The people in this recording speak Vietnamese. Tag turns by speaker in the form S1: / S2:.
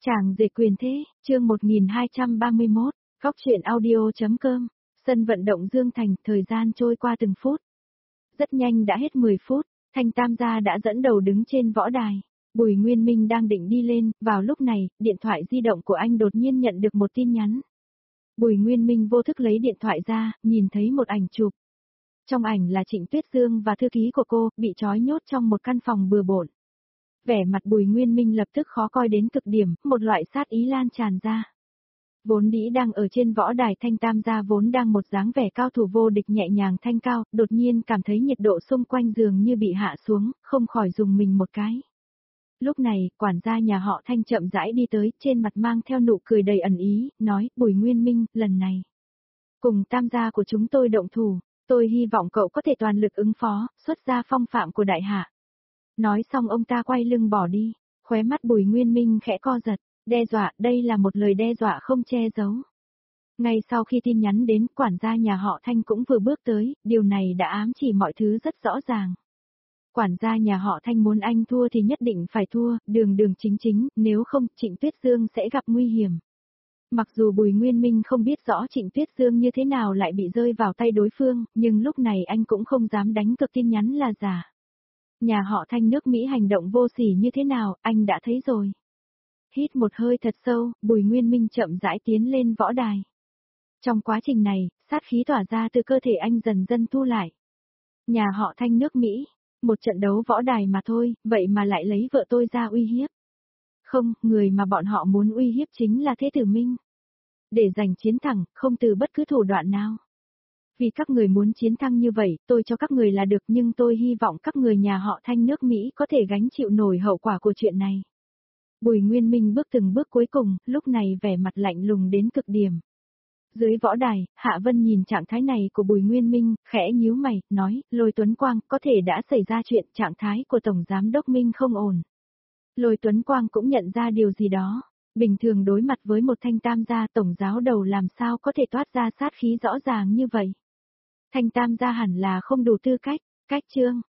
S1: Chàng rể quyền thế, chương 1231, góc truyện audio.com, sân vận động Dương Thành, thời gian trôi qua từng phút. Rất nhanh đã hết 10 phút, Thanh Tam gia đã dẫn đầu đứng trên võ đài. Bùi Nguyên Minh đang định đi lên, vào lúc này, điện thoại di động của anh đột nhiên nhận được một tin nhắn. Bùi Nguyên Minh vô thức lấy điện thoại ra, nhìn thấy một ảnh chụp. Trong ảnh là Trịnh Tuyết Dương và thư ký của cô, bị trói nhốt trong một căn phòng bừa bộn. Vẻ mặt Bùi Nguyên Minh lập tức khó coi đến cực điểm, một loại sát ý lan tràn ra. Vốn dĩ đang ở trên võ đài Thanh Tam gia vốn đang một dáng vẻ cao thủ vô địch nhẹ nhàng thanh cao, đột nhiên cảm thấy nhiệt độ xung quanh giường như bị hạ xuống, không khỏi dùng mình một cái. Lúc này, quản gia nhà họ Thanh chậm rãi đi tới, trên mặt mang theo nụ cười đầy ẩn ý, nói, Bùi Nguyên Minh, lần này, cùng Tam gia của chúng tôi động thủ, tôi hy vọng cậu có thể toàn lực ứng phó, xuất ra phong phạm của đại hạ. Nói xong ông ta quay lưng bỏ đi, khóe mắt Bùi Nguyên Minh khẽ co giật, đe dọa, đây là một lời đe dọa không che giấu. Ngay sau khi tin nhắn đến, quản gia nhà họ Thanh cũng vừa bước tới, điều này đã ám chỉ mọi thứ rất rõ ràng. Quản gia nhà họ Thanh muốn anh thua thì nhất định phải thua, đường chính chính, nếu không Trịnh Tuyết Dương sẽ gặp nguy hiểm. Mặc dù Bùi Nguyên Minh không biết rõ Trịnh Tuyết Dương như thế nào lại bị rơi vào tay đối phương, nhưng lúc này anh cũng không dám đánh cược tin nhắn là giả. Nhà họ Thanh nước Mỹ hành động vô sỉ như thế nào, anh đã thấy rồi. Hít một hơi thật sâu, Bùi Nguyên Minh chậm rãi tiến lên võ đài. Trong quá trình này, sát khí tỏa ra từ cơ thể anh dần dần thu lại. Nhà họ Thanh nước Mỹ, một trận đấu võ đài mà thôi, vậy mà lại lấy vợ tôi ra uy hiếp. Không, người mà bọn họ muốn uy hiếp chính là Thế Tử Minh. Để giành chiến thắng, không từ bất cứ thủ đoạn nào. Vì các người muốn chiến thắng như vậy, tôi cho các người là được, nhưng tôi hy vọng các người nhà họ Thanh nước Mỹ có thể gánh chịu nổi hậu quả của chuyện này. Bùi Nguyên Minh bước từng bước cuối cùng, lúc này vẻ mặt lạnh lùng đến cực điểm. Dưới võ đài, Hạ Vân nhìn trạng thái này của Bùi Nguyên Minh, khẽ nhíu mày, nói, Lôi Tuấn Quang, có thể đã xảy ra chuyện, trạng thái của Tổng Giám Đốc Minh không ổn. Lôi Tuấn Quang cũng nhận ra điều gì đó. Bình thường đối mặt với một Thanh Tam gia tổng giáo đầu làm sao có thể toát ra sát khí rõ ràng như vậy. Thanh Tam gia hẳn là không đủ tư cách, cách chương.